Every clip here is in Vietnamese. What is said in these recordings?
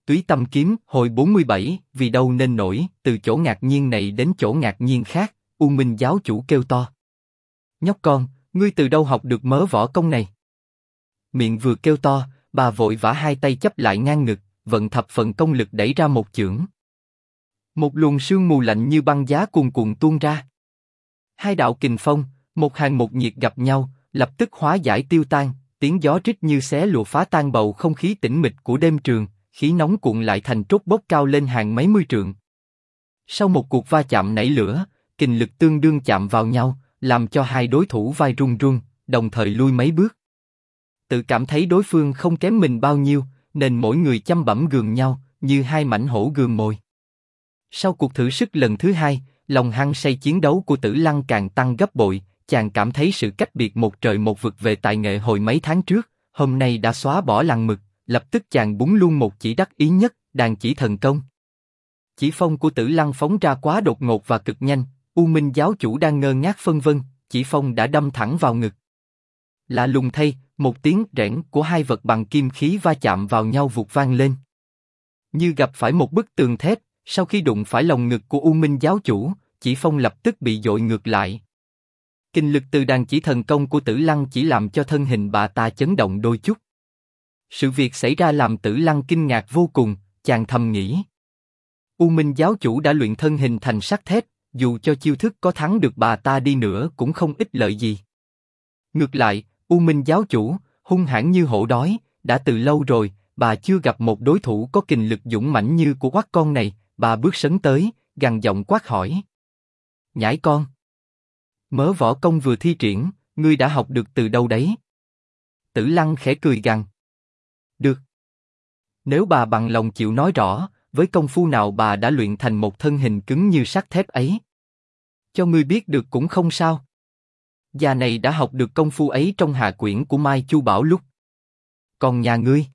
Túy Tâm Kiếm, hồi 47, vì đâu nên nổi, từ chỗ ngạc nhiên này đến chỗ ngạc nhiên khác, U Minh giáo chủ kêu to. Nhóc con, ngươi từ đâu học được mớ võ công này? Miệng vừa kêu to, bà vội vã hai tay chấp lại ngang ngực, vận thập phần công lực đẩy ra một chưởng. Một luồng sương mù lạnh như băng giá cuồn cuộn tuôn ra. Hai đạo kình phong, một hàng một nhiệt gặp nhau, lập tức hóa giải tiêu tan, tiếng gió rít như xé lụa phá tan bầu không khí tĩnh mịch của đêm trường, khí nóng cuộn lại thành trốt bốc cao lên hàng mấy mươi trượng. Sau một cuộc va chạm nảy lửa, kình lực tương đương chạm vào nhau, làm cho hai đối thủ vai run run, đồng thời lui mấy bước. Tự cảm thấy đối phương không kém mình bao nhiêu, nên mỗi người chăm bẵm gườm nhau, như hai mảnh hổ gườm mồi. Sau cuộc thử sức lần thứ hai, lòng hăng say chiến đấu của Tử Lăng càng tăng gấp bội, chàng cảm thấy sự cách biệt một trời một vực về tài nghệ hồi mấy tháng trước, hôm nay đã xóa bỏ lằn mực, lập tức chàng búng luôn một chỉ đắc ý nhất, đàn chỉ thần công. Chỉ phong của Tử Lăng phóng ra quá đột ngột và cực nhanh, U Minh giáo chủ đang ngơ ngác phân vân, chỉ phong đã đâm thẳng vào ngực. Lạ lùng thay, một tiếng rẽn của hai vật bằng kim khí va chạm vào nhau vụt vang lên. Như gặp phải một bức tường thép, sau khi đụng phải lồng ngực của U Minh giáo chủ, chỉ phong lập tức bị dội ngược lại. Kinh lực từ đàn chỉ thần công của Tử Lăng chỉ làm cho thân hình bà ta chấn động đôi chút. Sự việc xảy ra làm Tử Lăng kinh ngạc vô cùng, chàng thầm nghĩ. U Minh giáo chủ đã luyện thân hình thành sắt thép, dù cho chiêu thức có thắng được bà ta đi nữa cũng không ích lợi gì. Ngược lại, U Minh giáo chủ, hung hãn như hổ đói, đã từ lâu rồi, bà chưa gặp một đối thủ có kình lực dũng mãnh như của quắc con này, bà bước sấn tới, gằn giọng quát hỏi. Nhãi con! Mớ võ công vừa thi triển, ngươi đã học được từ đâu đấy? Tử Lăng khẽ cười gằn. Được. Nếu bà bằng lòng chịu nói rõ, với công phu nào bà đã luyện thành một thân hình cứng như sắt thép ấy? Cho ngươi biết được cũng không sao. Già này đã học được công phu ấy trong hạ quyển của Mai Chu Bảo Lúc. Còn nhà ngươi?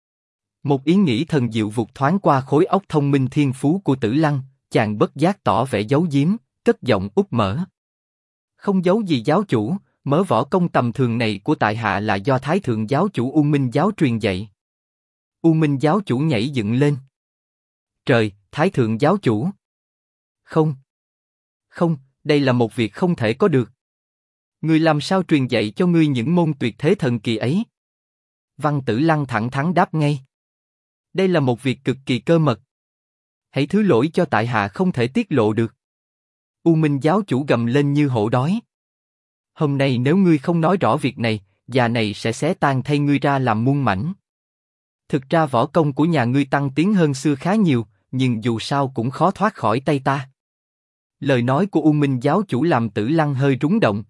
Một ý nghĩ thần diệu vụt thoáng qua khối óc thông minh thiên phú của Tử Lăng, chàng bất giác tỏ vẻ giấu giếm, cất giọng úp mở. Không giấu gì giáo chủ, mớ võ công tầm thường này của tại hạ là do Thái thượng giáo chủ U Minh giáo truyền dạy. U Minh giáo chủ nhảy dựng lên. Trời, Thái thượng giáo chủ! Không, không, đây là một việc không thể có được. Ngươi làm sao truyền dạy cho ngươi những môn tuyệt thế thần kỳ ấy? Văn Tử Lăng thẳng thắn đáp ngay. Đây là một việc cực kỳ cơ mật. Hãy thứ lỗi cho tại hạ không thể tiết lộ được. U Minh giáo chủ gầm lên như hổ đói. Hôm nay nếu ngươi không nói rõ việc này, già này sẽ xé tan thay ngươi ra làm muôn mảnh. Thực ra võ công của nhà ngươi tăng tiến hơn xưa khá nhiều, nhưng dù sao cũng khó thoát khỏi tay ta. Lời nói của U Minh giáo chủ làm Tử Lăng hơi rúng động.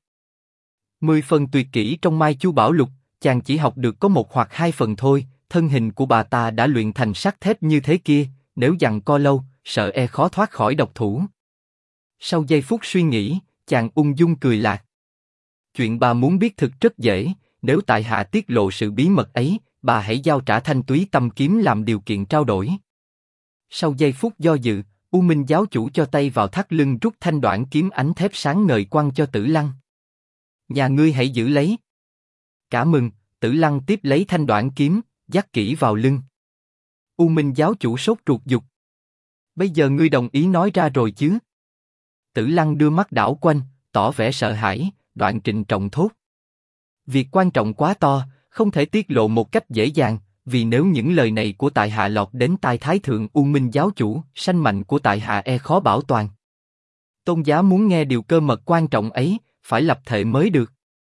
10 phần tuyệt kỹ trong Mai Chu Bảo Lục, chàng chỉ học được có 1 hoặc 2 phần thôi. Thân hình của bà ta đã luyện thành sắt thép như thế kia, nếu giằng co lâu, sợ e khó thoát khỏi độc thủ. Sau giây phút suy nghĩ, chàng ung dung cười lạc. Chuyện bà muốn biết thực rất dễ, nếu tại hạ tiết lộ sự bí mật ấy, bà hãy giao trả thanh túy tâm kiếm làm điều kiện trao đổi. Sau giây phút do dự, U Minh giáo chủ cho tay vào thắt lưng rút thanh đoạn kiếm ánh thép sáng ngời quăng cho Tử Lăng. Nhà ngươi hãy giữ lấy. Cả mừng, Tử Lăng tiếp lấy thanh đoạn kiếm, dắt kỹ vào lưng. U Minh giáo chủ sốt ruột giục. Bây giờ ngươi đồng ý nói ra rồi chứ? Tử Lăng đưa mắt đảo quanh, tỏ vẻ sợ hãi, đoạn trịnh trọng thốt. Việc quan trọng quá to, không thể tiết lộ một cách dễ dàng, vì nếu những lời này của tại hạ lọt đến tai Thái thượng U Minh giáo chủ, sanh mệnh của tại hạ e khó bảo toàn. Tôn giá muốn nghe điều cơ mật quan trọng ấy, phải lập thệ mới được.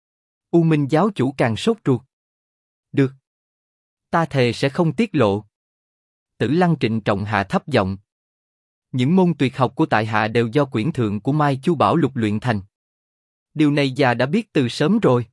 U Minh giáo chủ càng sốt ruột. Được. Ta thề sẽ không tiết lộ. Tử Lăng trịnh trọng hạ thấp giọng. Những môn tuyệt học của tại hạ đều do quyển thượng của Mai Chu Bảo Lục luyện thành. Điều này già đã biết từ sớm rồi.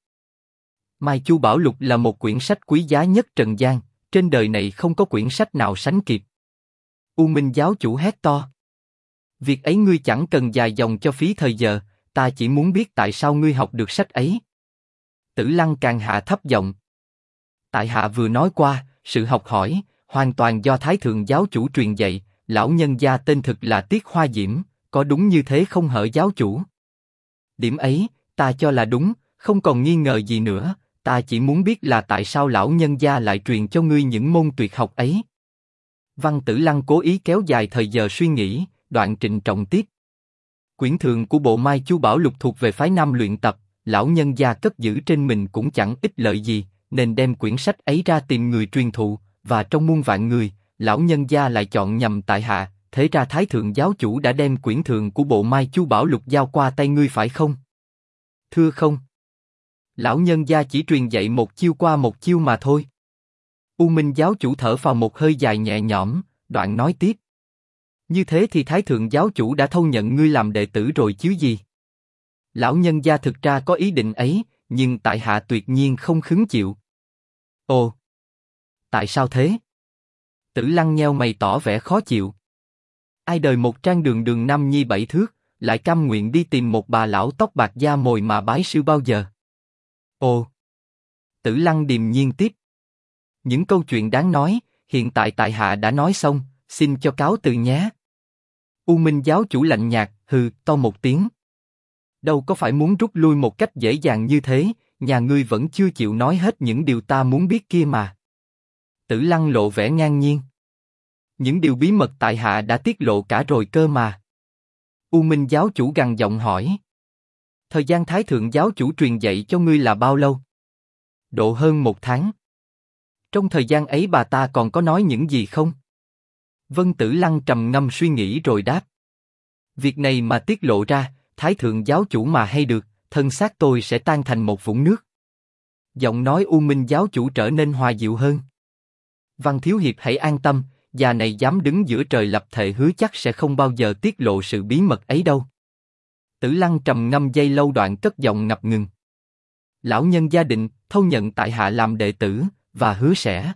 Mai Chu Bảo Lục là một quyển sách quý giá nhất trần gian, trên đời này không có quyển sách nào sánh kịp. U Minh giáo chủ hét to. Việc ấy ngươi chẳng cần dài dòng cho phí thời giờ, ta chỉ muốn biết tại sao ngươi học được sách ấy. Tử Lăng càng hạ thấp giọng. Tại hạ vừa nói qua, sự học hỏi, hoàn toàn do Thái thượng giáo chủ truyền dạy, lão nhân gia tên thực là Tiết Hoa Diễm, có đúng như thế không hở giáo chủ? Điểm ấy, ta cho là đúng, không còn nghi ngờ gì nữa, ta chỉ muốn biết là tại sao lão nhân gia lại truyền cho ngươi những môn tuyệt học ấy. Văn Tử Lăng cố ý kéo dài thời giờ suy nghĩ, đoạn trịnh trọng tiếp. Quyển thường của bộ Mai Chu Bảo Lục thuộc về phái Nam luyện tập, lão nhân gia cất giữ trên mình cũng chẳng ích lợi gì, nên đem quyển sách ấy ra tìm người truyền thụ, và trong muôn vạn người, lão nhân gia lại chọn nhầm tại hạ, thế ra Thái thượng giáo chủ đã đem quyển thường của bộ Mai Chu Bảo Lục giao qua tay ngươi phải không? Thưa không. Lão nhân gia chỉ truyền dạy một chiêu qua một chiêu mà thôi. U Minh giáo chủ thở phào một hơi dài nhẹ nhõm, đoạn nói tiếp. Như thế thì Thái thượng giáo chủ đã thâu nhận ngươi làm đệ tử rồi chứ gì? Lão nhân gia thực ra có ý định ấy, nhưng tại hạ tuyệt nhiên không khứng chịu. Ồ, tại sao thế? Tử Lăng nheo mày tỏ vẻ khó chịu. Ai đời một trang đường đường nam nhi 7 thước, lại cam nguyện đi tìm một bà lão tóc bạc da mồi mà bái sư bao giờ? Ồ. Tử Lăng điềm nhiên tiếp. Những câu chuyện đáng nói, hiện tại tại hạ đã nói xong, xin cho cáo từ nhé. U Minh giáo chủ lạnh nhạt, hừ, to một tiếng. Đâu có phải muốn rút lui một cách dễ dàng như thế, nhà ngươi vẫn chưa chịu nói hết những điều ta muốn biết kia mà. Tử Lăng lộ vẻ ngang nhiên. Những điều bí mật tại hạ đã tiết lộ cả rồi cơ mà. U Minh giáo chủ gằn giọng hỏi. Thời gian Thái thượng giáo chủ truyền dạy cho ngươi là bao lâu? Độ hơn 1 tháng. Trong thời gian ấy bà ta còn có nói những gì không? Vân Tử Lăng trầm ngâm suy nghĩ rồi đáp. Việc này mà tiết lộ ra, Thái thượng giáo chủ mà hay được, thân xác tôi sẽ tan thành một vũng nước. Giọng nói U Minh giáo chủ trở nên hòa dịu hơn. Văn thiếu hiệp hãy an tâm, già này dám đứng giữa trời lập thệ hứa chắc sẽ không bao giờ tiết lộ sự bí mật ấy đâu. Tử Lăng trầm ngâm giây lâu đoạn cất giọng ngập ngừng. Lão nhân gia định thâu nhận tại hạ làm đệ tử và hứa sẽ.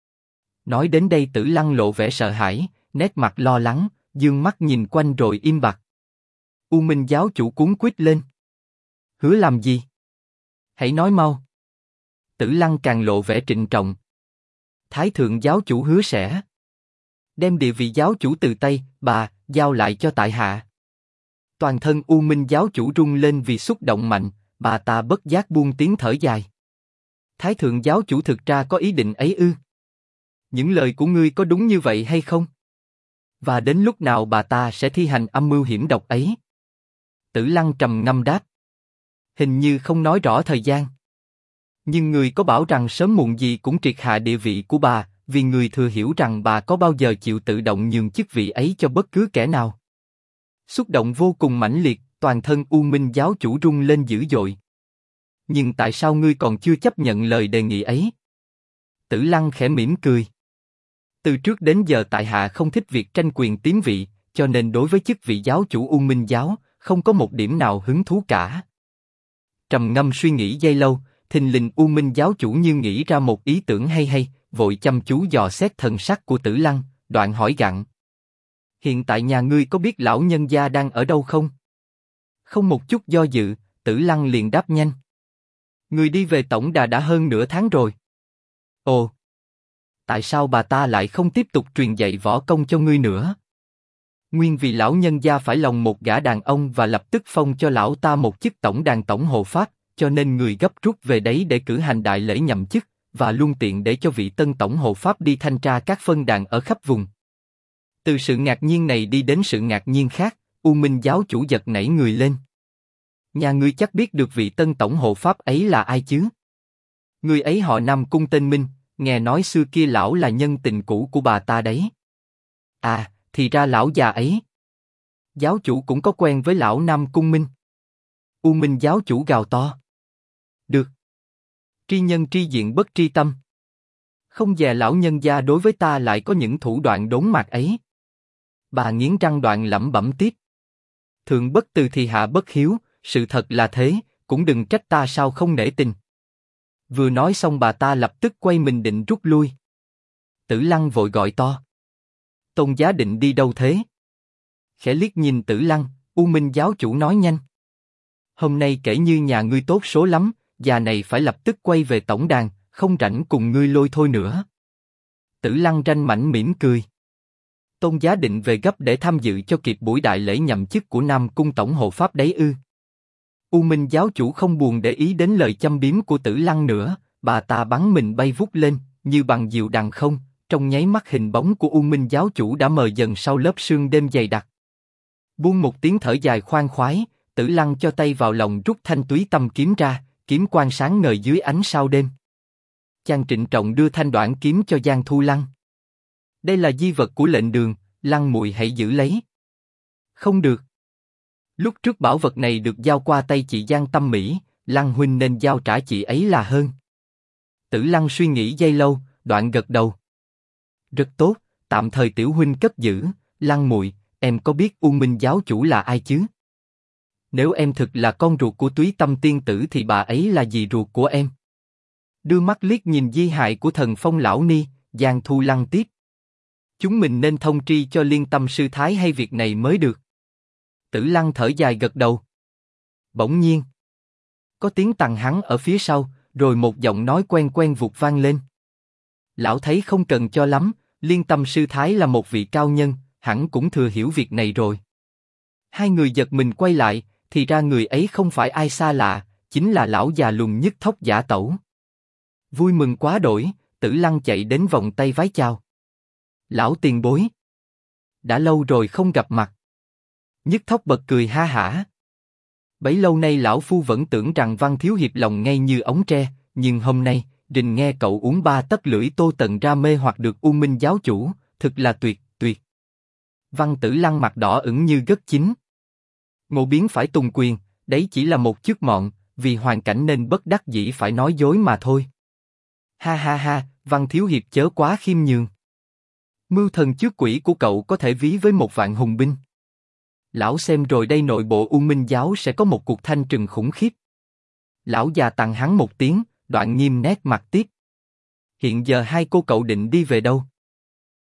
Nói đến đây Tử Lăng lộ vẻ sợ hãi, nét mặt lo lắng, dương mắt nhìn quanh rồi im bặt. U Minh giáo chủ cuống quýt lên. Hứa làm gì? Hãy nói mau. Tử Lăng càng lộ vẻ trịnh trọng. Thái thượng giáo chủ hứa sẽ đem địa vị giáo chủ từ tay bà giao lại cho tại hạ. Toàn thân U Minh giáo chủ rung lên vì xúc động mạnh, bà ta bất giác buông tiếng thở dài. Thái thượng giáo chủ thực ra có ý định ấy ư? Những lời của ngươi có đúng như vậy hay không? Và đến lúc nào bà ta sẽ thi hành âm mưu hiểm độc ấy? Tử Lăng trầm ngâm đáp. Hình như không nói rõ thời gian. Nhưng người có bảo rằng sớm muộn gì cũng triệt hạ địa vị của bà, vì người thừa hiểu rằng bà có bao giờ chịu tự động nhường chức vị ấy cho bất cứ kẻ nào. Xúc động vô cùng mãnh liệt, toàn thân U Minh giáo chủ rung lên dữ dội. Nhưng tại sao ngươi còn chưa chấp nhận lời đề nghị ấy? Tử Lăng khẽ mỉm cười. Từ trước đến giờ tại hạ không thích việc tranh quyền tiến vị, cho nên đối với chức vị giáo chủ U Minh giáo, không có một điểm nào hứng thú cả. Trầm ngâm suy nghĩ giây lâu, thình lình U Minh giáo chủ như nghĩ ra một ý tưởng hay, vội chăm chú dò xét thần sắc của Tử Lăng, đoạn hỏi gặng. Hiện tại nhà ngươi có biết lão nhân gia đang ở đâu không? Không một chút do dự, Tử Lăng liền đáp nhanh. Người đi về Tổng Đà đã hơn nửa tháng rồi. Ồ, tại sao bà ta lại không tiếp tục truyền dạy võ công cho ngươi nữa? Nguyên vì lão nhân gia phải lòng một gã đàn ông và lập tức phong cho lão ta một chức tổng đàn tổng hộ pháp, cho nên người gấp rút về đấy để cử hành đại lễ nhậm chức, và luôn tiện để cho vị tân tổng hộ pháp đi thanh tra các phân đàn ở khắp vùng. Từ sự ngạc nhiên này đi đến sự ngạc nhiên khác, U Minh giáo chủ giật nảy người lên. Nhà ngươi chắc biết được vị tân tổng hộ pháp ấy là ai chứ? Người ấy họ Nam Cung tên Minh, nghe nói xưa kia lão là nhân tình cũ của bà ta đấy. À, thì ra lão già ấy. Giáo chủ cũng có quen với lão Nam Cung Minh. U Minh giáo chủ gào to. Được. Tri nhân tri diện bất tri tâm. Không dè lão nhân gia đối với ta lại có những thủ đoạn đốn mạc ấy. Bà nghiến răng đoạn lẩm bẩm tiếp. Thượng bất từ thì hạ bất hiếu, sự thật là thế, cũng đừng trách ta sao không nể tình. Vừa nói xong bà ta lập tức quay mình định rút lui. Tử Lăng vội gọi to. Tôn giá định đi đâu thế? Khẽ liếc nhìn Tử Lăng, U Minh giáo chủ nói nhanh. Hôm nay kể như nhà ngươi tốt số lắm, già này phải lập tức quay về tổng đàn, không rảnh cùng ngươi lôi thôi nữa. Tử Lăng ranh mảnh mỉm cười. Tôn giá định về gấp để tham dự cho kịp buổi đại lễ nhậm chức của Nam Cung tổng hộ pháp đấy ư? U Minh giáo chủ không buồn để ý đến lời châm biếm của Tử Lăng nữa, bà ta bắn mình bay vút lên, như bằng diều đằng không, trong nháy mắt hình bóng của U Minh giáo chủ đã mờ dần sau lớp sương đêm dày đặc. Buông một tiếng thở dài khoan khoái, Tử Lăng cho tay vào lòng rút thanh túy tâm kiếm ra, kiếm quang sáng ngời dưới ánh sao đêm. Chàng trịnh trọng đưa thanh đoạn kiếm cho Giang Thu Lăng. Đây là di vật của lệnh đường, Lăng muội hãy giữ lấy. Không được. Lúc trước bảo vật này được giao qua tay chị Giang Tâm Mỹ, Lăng huynh nên giao trả chị ấy là hơn. Tử Lăng suy nghĩ giây lâu, đoạn gật đầu. Rất tốt, tạm thời tiểu huynh cất giữ. Lăng muội, em có biết U Minh giáo chủ là ai chứ? Nếu em thực là con ruột của Túy Tâm tiên tử thì bà ấy là dì ruột của em. Đưa mắt liếc nhìn di hại của Thần Phong lão ni, Giang Thu Lăng tiếp. Chúng mình nên thông tri cho Liên Tâm sư thái hay việc này mới được. Tử Lăng thở dài gật đầu. Bỗng nhiên, có tiếng tằng hắng ở phía sau, rồi một giọng nói quen quen vụt vang lên. Lão thấy không cần cho lắm, Liên Tâm sư thái là một vị cao nhân, hẳn cũng thừa hiểu việc này rồi. Hai người giật mình quay lại, thì ra người ấy không phải ai xa lạ, chính là lão già lùn Nhất Thóc Giả Tẩu. Vui mừng quá đỗi, Tử Lăng chạy đến vòng tay vái chào. Lão tiền bối, đã lâu rồi không gặp mặt. Nhất Thóc bật cười ha hả. Bấy lâu nay lão phu vẫn tưởng rằng Văn thiếu hiệp lòng ngay như ống tre, nhưng hôm nay, rình nghe cậu uống 3 tấc lưỡi Tô Tần ra mê hoặc được U Minh giáo chủ, thực là tuyệt, tuyệt. Văn Tử Lăng mặt đỏ ửng như gất chín. Ngộ biến phải tùng quyền, đấy chỉ là một chức mọn, vì hoàn cảnh nên bất đắc dĩ phải nói dối mà thôi. Ha ha ha, Văn thiếu hiệp chớ quá khiêm nhường. Mưu thần trước quỷ của cậu có thể ví với một vạn hùng binh. Lão xem rồi đây, nội bộ U Minh giáo sẽ có một cuộc thanh trừng khủng khiếp. Lão già tặng hắn một tiếng, đoạn nghiêm nét mặt tiếp. Hiện giờ hai cô cậu định đi về đâu?